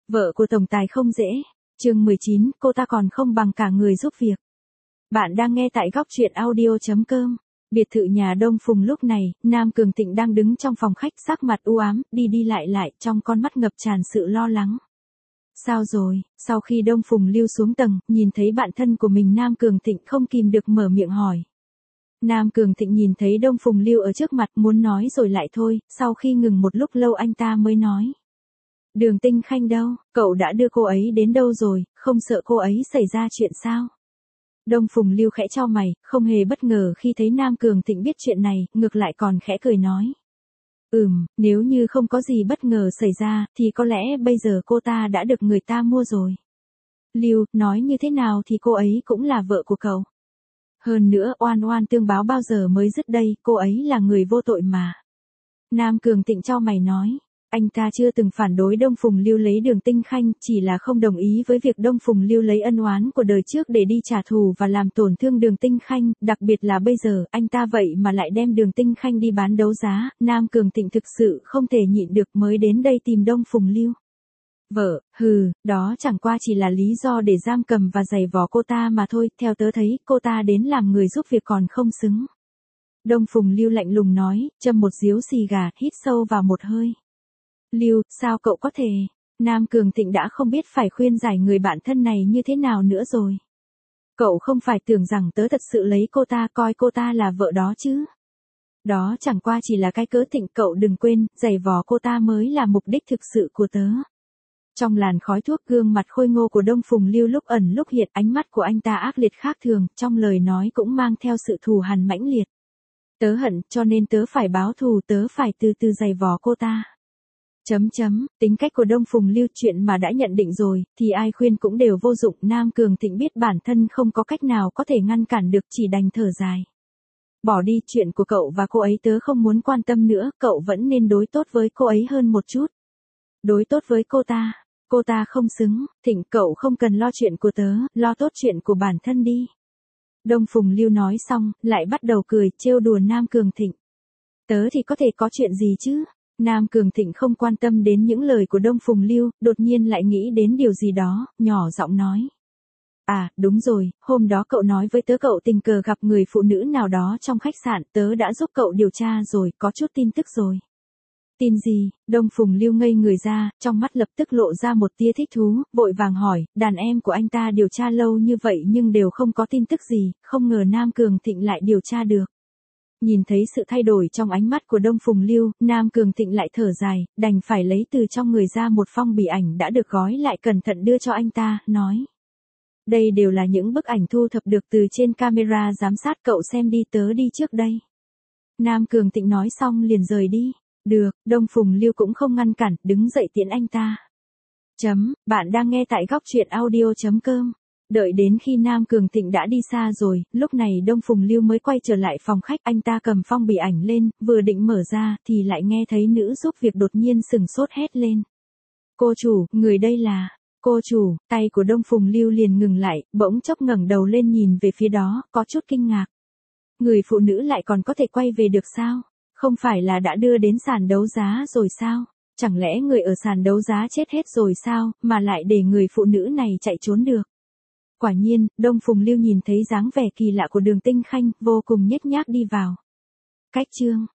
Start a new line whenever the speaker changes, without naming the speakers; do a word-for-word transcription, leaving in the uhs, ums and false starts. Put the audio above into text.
Vợ của tổng tài không dễ. Chương mười chín, cô ta còn không bằng cả người giúp việc. Bạn đang nghe tại góc truyện audio chấm com. Biệt thự nhà Đông Phùng lúc này, Nam Cường Tịnh đang đứng trong phòng khách sắc mặt u ám, đi đi lại lại, trong con mắt ngập tràn sự lo lắng. Sao rồi? Sau khi Đông Phùng Lưu xuống tầng, nhìn thấy bạn thân của mình Nam Cường Tịnh không kìm được mở miệng hỏi. Nam Cường Tịnh nhìn thấy Đông Phùng Lưu ở trước mặt muốn nói rồi lại thôi, sau khi ngừng một lúc lâu anh ta mới nói. Đường Tinh Khanh đâu, cậu đã đưa cô ấy đến đâu rồi, không sợ cô ấy xảy ra chuyện sao? Đông Phùng Lưu khẽ chau mày, không hề bất ngờ khi thấy Nam Cường Tịnh biết chuyện này, ngược lại còn khẽ cười nói. Ừm, nếu như không có gì bất ngờ xảy ra, thì có lẽ bây giờ cô ta đã được người ta mua rồi. Lưu, nói như thế nào thì cô ấy cũng là vợ của cậu. Hơn nữa, oan oan tương báo bao giờ mới dứt đây, cô ấy là người vô tội mà. Nam Cường Tịnh chau mày nói. Anh ta chưa từng phản đối Đông Phùng Lưu lấy Đường Tinh Khanh, chỉ là không đồng ý với việc Đông Phùng Lưu lấy ân oán của đời trước để đi trả thù và làm tổn thương Đường Tinh Khanh, đặc biệt là bây giờ, anh ta vậy mà lại đem Đường Tinh Khanh đi bán đấu giá, Nam Cường Tịnh thực sự không thể nhịn được mới đến đây tìm Đông Phùng Lưu. Vợ, hừ, đó chẳng qua chỉ là lý do để giam cầm và giày vò cô ta mà thôi, theo tớ thấy, cô ta đến làm người giúp việc còn không xứng. Đông Phùng Lưu lạnh lùng nói, châm một điếu xì gà, hít sâu vào một hơi. Lưu, sao cậu có thể? Nam Cường Tịnh đã không biết phải khuyên giải người bạn thân này như thế nào nữa rồi. Cậu không phải tưởng rằng tớ thật sự lấy cô ta coi cô ta là vợ đó chứ. Đó chẳng qua chỉ là cái cớ Tịnh, cậu đừng quên, giày vò cô ta mới là mục đích thực sự của tớ. Trong làn khói thuốc, gương mặt khôi ngô của Đông Phùng Lưu lúc ẩn lúc hiện, ánh mắt của anh ta ác liệt khác thường, trong lời nói cũng mang theo sự thù hằn mãnh liệt. Tớ hận, cho nên tớ phải báo thù, tớ phải từ từ giày vò cô ta. Chấm chấm, tính cách của Đông Phùng Lưu, chuyện mà đã nhận định rồi, thì ai khuyên cũng đều vô dụng. Nam Cường Tịnh biết bản thân không có cách nào có thể ngăn cản được, chỉ đành thở dài. Bỏ đi, chuyện của cậu và cô ấy tớ không muốn quan tâm nữa, cậu vẫn nên đối tốt với cô ấy hơn một chút. Đối tốt với cô ta, cô ta không xứng, Thịnh, cậu không cần lo chuyện của tớ, lo tốt chuyện của bản thân đi. Đông Phùng Lưu nói xong, lại bắt đầu cười, trêu đùa Nam Cường Tịnh. Tớ thì có thể có chuyện gì chứ? Nam Cường Tịnh không quan tâm đến những lời của Đông Phùng Lưu, đột nhiên lại nghĩ đến điều gì đó, nhỏ giọng nói. À, đúng rồi, hôm đó cậu nói với tớ cậu tình cờ gặp người phụ nữ nào đó trong khách sạn, tớ đã giúp cậu điều tra rồi, có chút tin tức rồi. Tin gì? Đông Phùng Lưu ngây người ra, trong mắt lập tức lộ ra một tia thích thú, vội vàng hỏi, đàn em của anh ta điều tra lâu như vậy nhưng đều không có tin tức gì, không ngờ Nam Cường Tịnh lại điều tra được. Nhìn thấy sự thay đổi trong ánh mắt của Đông Phùng Lưu, Nam Cường Tịnh lại thở dài, đành phải lấy từ trong người ra một phong bì ảnh đã được gói lại cẩn thận đưa cho anh ta, nói. Đây đều là những bức ảnh thu thập được từ trên camera giám sát, cậu xem đi, tớ đi trước đây. Nam Cường Tịnh nói xong liền rời đi. Được, Đông Phùng Lưu cũng không ngăn cản, đứng dậy tiễn anh ta. Chấm, bạn đang nghe tại góc truyện audio chấm com. Đợi đến khi Nam Cường Tịnh đã đi xa rồi, lúc này Đông Phùng Lưu mới quay trở lại phòng khách, anh ta cầm phong bì ảnh lên, vừa định mở ra, thì lại nghe thấy nữ giúp việc đột nhiên sừng sốt hét lên. Cô chủ, người đây là... Cô chủ, tay của Đông Phùng Lưu liền ngừng lại, bỗng chốc ngẩng đầu lên nhìn về phía đó, có chút kinh ngạc. Người phụ nữ lại còn có thể quay về được sao? Không phải là đã đưa đến sàn đấu giá rồi sao? Chẳng lẽ người ở sàn đấu giá chết hết rồi sao, mà lại để người phụ nữ này chạy trốn được? Quả nhiên, Đông Phùng Lưu nhìn thấy dáng vẻ kỳ lạ của Đường Tinh Khanh, vô cùng nhếch nhác đi vào. Cách chương